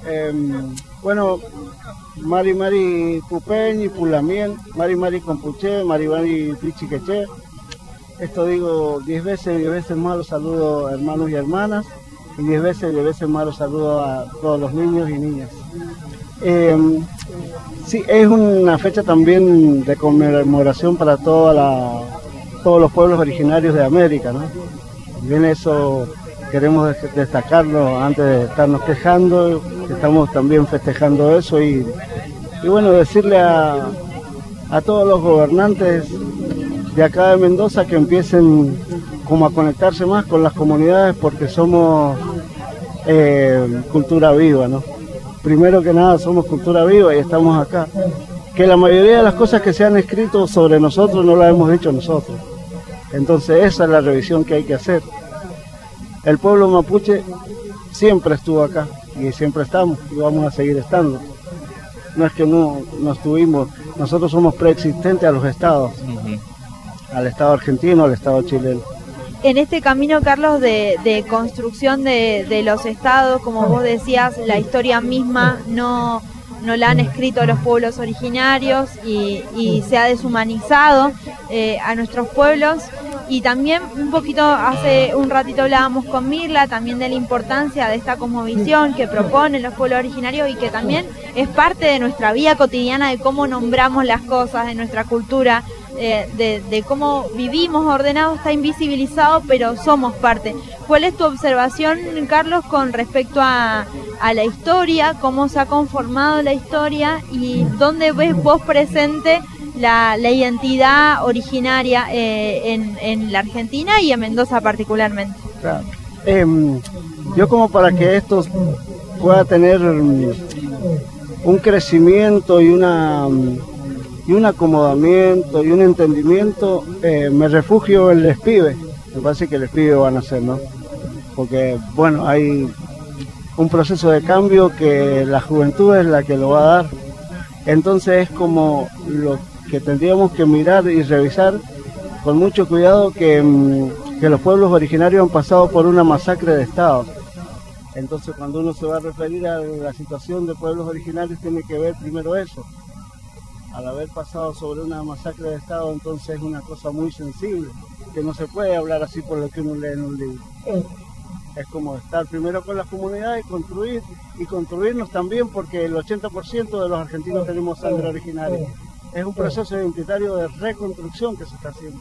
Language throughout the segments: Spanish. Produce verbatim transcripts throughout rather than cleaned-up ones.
Eh, bueno, Mari Mari Pupeñi, Pulamien, Mari Mari Compuche, Mari Mari Pichiqueche. Esto digo diez veces, diez veces más los saludo hermanos y hermanas, y diez veces, diez veces más los saludo a todos los niños y niñas. Eh, sí, es una fecha también de conmemoración para toda la, todos los pueblos originarios de América, ¿no? Bien, eso queremos destacarlo antes de estarnos quejando, estamos también festejando eso y, y bueno, decirle a, a todos los gobernantes de acá de Mendoza que empiecen como a conectarse más con las comunidades porque somos eh, cultura viva, ¿no? Primero que nada somos cultura viva y estamos acá. Que la mayoría de las cosas que se han escrito sobre nosotros no las hemos dicho nosotros. Entonces esa es la revisión que hay que hacer. El pueblo mapuche siempre estuvo acá y siempre estamos y vamos a seguir estando. No es que no, no estuvimos, nosotros somos preexistentes a los estados, uh-huh. al estado argentino, al estado chileno. En este camino, Carlos, de, de construcción de, de los estados, como vos decías, la historia misma no, no la han escrito los pueblos originarios y, y se ha deshumanizado eh, a nuestros pueblos. Y también un poquito, hace un ratito hablábamos con Mirla también de la importancia de esta cosmovisión que proponen los pueblos originarios y que también es parte de nuestra vida cotidiana, de cómo nombramos las cosas, de nuestra cultura, eh, de, de cómo vivimos ordenado, está invisibilizado, pero somos parte. ¿Cuál es tu observación, Carlos, con respecto a, a la historia, cómo se ha conformado la historia y dónde ves vos presente La, la identidad originaria eh, en, en la Argentina y en Mendoza particularmente? Claro. Eh, yo como para que esto pueda tener un crecimiento y una y un acomodamiento y un entendimiento, eh, me refugio en el ESPIBE. Me parece que el ESPIBE van a hacer, ¿no? Porque, bueno, hay un proceso de cambio que la juventud es la que lo va a dar. Entonces es como lo que tendríamos que mirar y revisar con mucho cuidado que, que los pueblos originarios han pasado por una masacre de estado. Entonces cuando uno se va a referir a la situación de pueblos originarios tiene que ver primero eso. Al haber pasado sobre una masacre de estado, entonces es una cosa muy sensible, que no se puede hablar así por lo que uno lee en un libro. Es como estar primero con las comunidades y construir, y construirnos también porque el ochenta por ciento de los argentinos tenemos sangre originaria. Es un proceso identitario de reconstrucción que se está haciendo.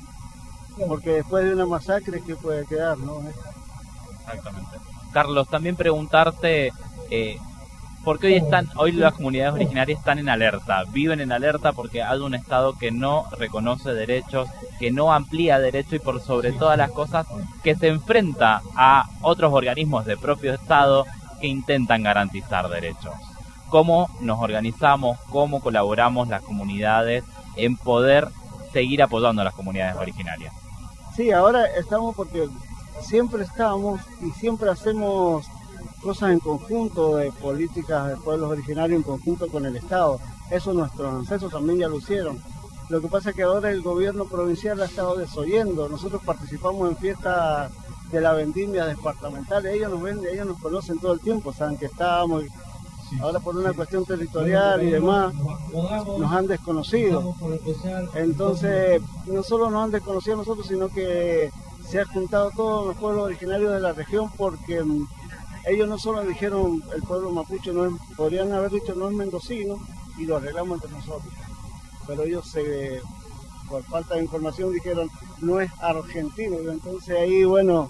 Porque después de una masacre, ¿qué puede quedar, no? Exactamente. Carlos, también preguntarte, eh, ¿por qué hoy están, hoy las comunidades originarias están en alerta? Viven en alerta porque hay un Estado que no reconoce derechos, que no amplía derechos y por sobre todas las cosas que se enfrenta a otros organismos del propio Estado que intentan garantizar derechos. ¿Cómo nos organizamos, cómo colaboramos las comunidades en poder seguir apoyando a las comunidades originarias? Sí, ahora estamos porque siempre estamos y siempre hacemos cosas en conjunto de políticas de pueblos originarios en conjunto con el Estado. Eso nuestros ancestros también ya lo hicieron. Lo que pasa es que ahora el gobierno provincial ha estado desoyendo. Nosotros participamos en fiestas de la vendimia departamental, ellos nos ven, ellos nos conocen todo el tiempo, saben que estamos. Ahora por una cuestión territorial y demás nos han desconocido. Entonces no solo nos han desconocido a nosotros, sino que se han juntado todos los pueblos originarios de la región porque um, ellos no solo dijeron el pueblo mapuche, no es, podrían haber dicho no es mendocino y lo arreglamos entre nosotros. Pero ellos se, por falta de información dijeron no es argentino. Y entonces ahí bueno,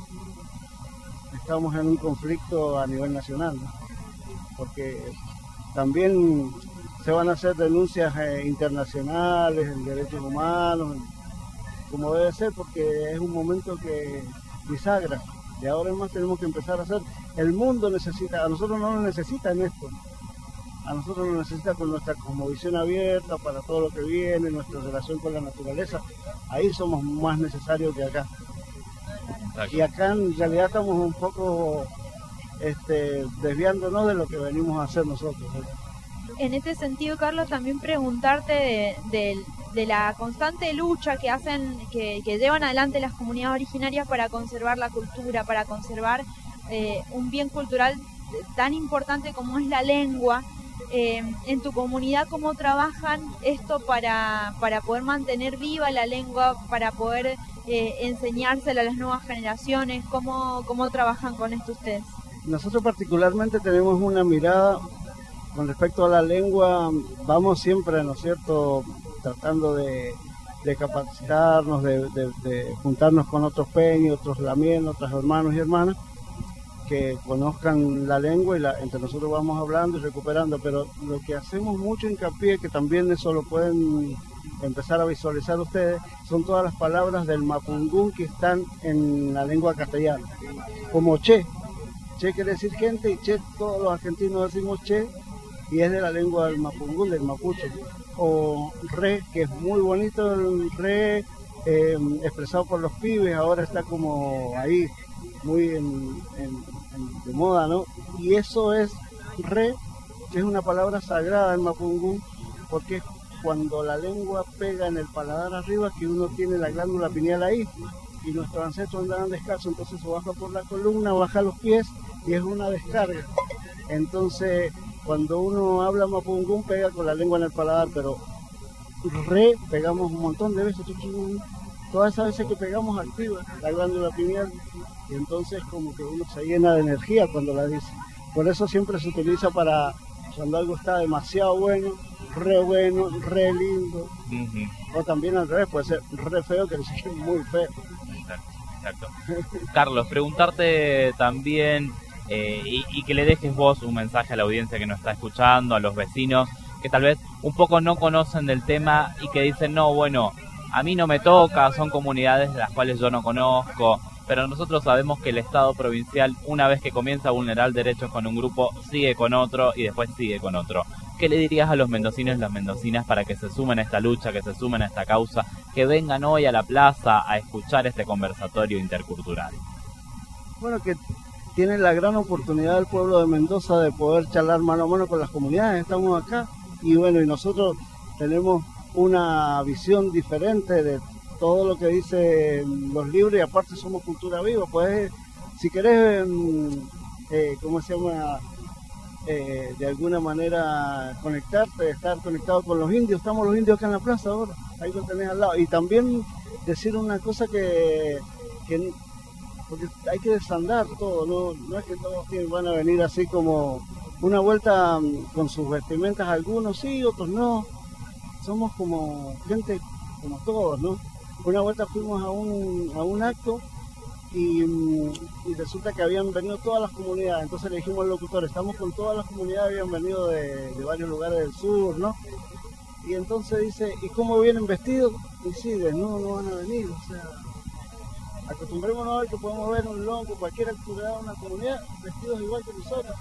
estamos en un conflicto a nivel nacional, ¿no? Porque también se van a hacer denuncias eh, internacionales en derechos humanos, como debe ser, porque es un momento que bisagra. De ahora en más tenemos que empezar a hacer. El mundo necesita, a nosotros no nos necesita en esto. A nosotros nos necesita con nuestra cosmovisión abierta para todo lo que viene, nuestra relación con la naturaleza. Ahí somos más necesarios que acá. Y acá en realidad estamos un poco Este, desviándonos de lo que venimos a hacer nosotros. En este sentido, Carlos, también preguntarte de, de, de la constante lucha que hacen, que, que llevan adelante las comunidades originarias para conservar la cultura, para conservar eh, un bien cultural tan importante como es la lengua. Eh, en tu comunidad, ¿cómo trabajan esto para, para poder mantener viva la lengua, para poder eh, enseñársela a las nuevas generaciones? ¿Cómo, cómo trabajan con esto ustedes? Nosotros particularmente tenemos una mirada con respecto a la lengua, vamos siempre, ¿no es cierto?, tratando de, de capacitarnos, de, de, de juntarnos con otros peños, otros lamien, otros hermanos y hermanas, que conozcan la lengua y la, entre nosotros vamos hablando y recuperando, pero lo que hacemos mucho hincapié, que también eso lo pueden empezar a visualizar ustedes, son todas las palabras del mapungún que están en la lengua castellana, como che, che quiere decir gente y che, todos los argentinos decimos che, y es de la lengua del mapungún, del mapuche, o re, que es muy bonito, el re eh, expresado por los pibes, ahora está como ahí, muy en, en, en, de moda, ¿no? Y eso es re, que es una palabra sagrada en mapungún, porque es cuando la lengua pega en el paladar arriba, que uno tiene la glándula pineal ahí, y nuestros ancestros andaban descalzos, entonces se baja por la columna, baja los pies, y es una descarga. Entonces, cuando uno habla mapungún, pega con la lengua en el paladar, pero re, pegamos un montón de veces, todas esas veces que pegamos activa la glándula pineal, y entonces como que uno se llena de energía cuando la dice. Por eso siempre se utiliza para cuando algo está demasiado bueno, re bueno, re lindo, uh-huh. O también al revés, puede ser re feo, que es muy feo. Exacto, exacto. Carlos, preguntarte también, eh, y, y que le dejes vos un mensaje a la audiencia que nos está escuchando, a los vecinos, que tal vez un poco no conocen del tema y que dicen, no, bueno, a mí no me toca, son comunidades de las cuales yo no conozco, pero nosotros sabemos que el Estado provincial, una vez que comienza a vulnerar derechos con un grupo, sigue con otro y después sigue con otro. ¿Qué le dirías a los mendocinos y las mendocinas para que se sumen a esta lucha, que se sumen a esta causa, que vengan hoy a la plaza a escuchar este conversatorio intercultural? Bueno, que tienen la gran oportunidad del pueblo de Mendoza de poder charlar mano a mano con las comunidades, estamos acá, y bueno, y nosotros tenemos una visión diferente de todo lo que dicen los libros, y aparte somos cultura viva, pues si querés, eh, ¿cómo se llama? Eh, de alguna manera conectarte, estar conectado con los indios, estamos los indios acá en la plaza ahora, ahí lo tenés al lado, y también decir una cosa que, que porque hay que desandar todo, no, no es que todos van a venir así como una vuelta con sus vestimentas, algunos sí, otros no, somos como gente como todos, ¿no? Una vuelta fuimos a un, a un acto y, y resulta que habían venido todas las comunidades, entonces le dijimos al locutor, estamos con todas las comunidades, habían venido de, de varios lugares del sur, ¿no? Y entonces dice, ¿y cómo vienen vestidos? Y sí, desnudos no van a venir, o sea, acostumbrémonos a ver que podemos ver un lonco, cualquier actividad de una comunidad, vestidos igual que nosotros,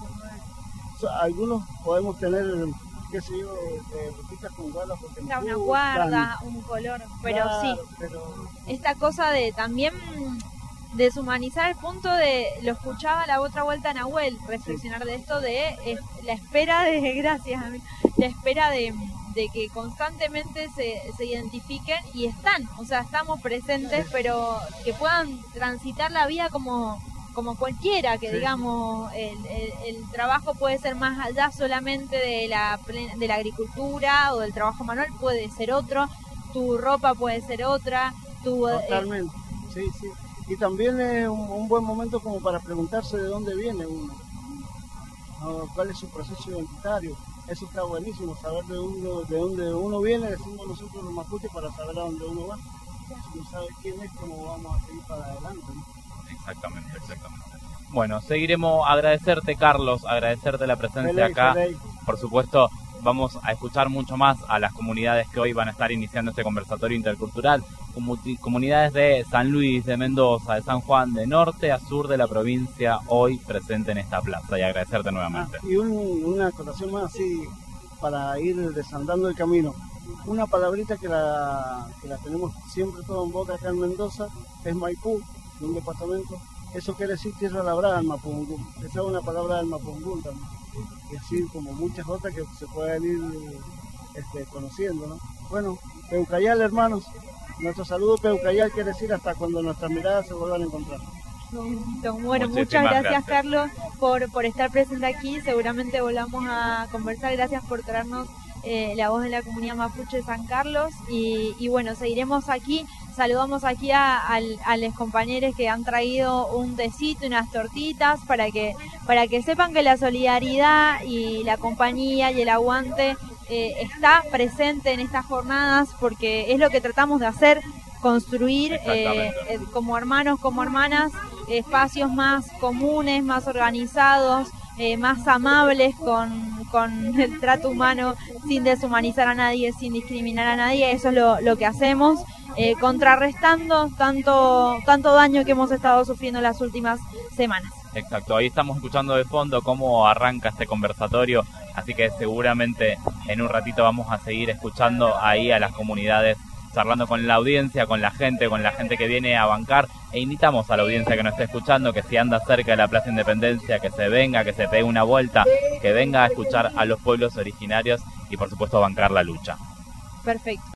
o sea, algunos podemos tener, qué sé yo, eh, botitas con guardas porque una gustan, guarda, un color, pero claro, sí, pero... esta cosa de también deshumanizar el punto de, lo escuchaba la otra vuelta Nahuel, reflexionar sí. de esto de eh, la espera de, gracias a mí, la espera de, de que constantemente se, se identifiquen y están, o sea, estamos presentes, sí. pero que puedan transitar la vida como... como cualquiera, que sí. digamos, el, el, el trabajo puede ser más allá solamente de la, de la agricultura o del trabajo manual, puede ser otro, tu ropa puede ser otra, tu... Totalmente, eh... sí, sí. Y también es un, un buen momento como para preguntarse de dónde viene uno, ¿no? Cuál es su proceso identitario. Eso está buenísimo, saber de, uno, de dónde uno viene, decimos nosotros los mapuches, para saber a dónde uno va. Si uno sabe quién es, cómo vamos a seguir para adelante, ¿no? Exactamente, exactamente. Bueno, seguiremos, agradecerte, Carlos, agradecerte la presencia Beley, acá. Beley. Por supuesto, vamos a escuchar mucho más a las comunidades que hoy van a estar iniciando este conversatorio intercultural. Comunidades de San Luis, de Mendoza, de San Juan, de norte a sur de la provincia, hoy presente en esta plaza, y agradecerte nuevamente. Ah, y un, una acotación más así, para ir desandando el camino. Una palabrita que la, que la tenemos siempre todo en boca acá en Mendoza, es Maipú, de un departamento. Eso quiere decir tierra labrada en mapungún. Esa es una palabra del mapungún también. Es decir, como muchas otras que se pueden ir este, conociendo, ¿no? Bueno, Peucayal, hermanos. Nuestro saludo Peucayal quiere decir hasta cuando nuestras miradas se vuelvan a encontrar. Bueno, Muchísimas muchas gracias, gracias. Carlos, por, por estar presente aquí. Seguramente volvamos a conversar. Gracias por traernos eh, la voz de la comunidad mapuche de San Carlos. Y, y bueno, seguiremos aquí. Saludamos aquí a, a, a los compañeros que han traído un tecito y unas tortitas para que, para que sepan que la solidaridad y la compañía y el aguante eh, está presente en estas jornadas, porque es lo que tratamos de hacer, construir eh, eh, como hermanos, como hermanas, espacios más comunes, más organizados, eh, más amables con, con el trato humano, sin deshumanizar a nadie, sin discriminar a nadie. Eso es lo, lo que hacemos, eh, contrarrestando tanto, tanto daño que hemos estado sufriendo en las últimas semanas. Exacto, ahí estamos escuchando de fondo cómo arranca este conversatorio, así que seguramente en un ratito vamos a seguir escuchando ahí a las comunidades, charlando con la audiencia, con la gente, con la gente que viene a bancar, e invitamos a la audiencia que nos esté escuchando, que si anda cerca de la Plaza Independencia, que se venga, que se pegue una vuelta, que venga a escuchar a los pueblos originarios y por supuesto bancar la lucha. Perfecto.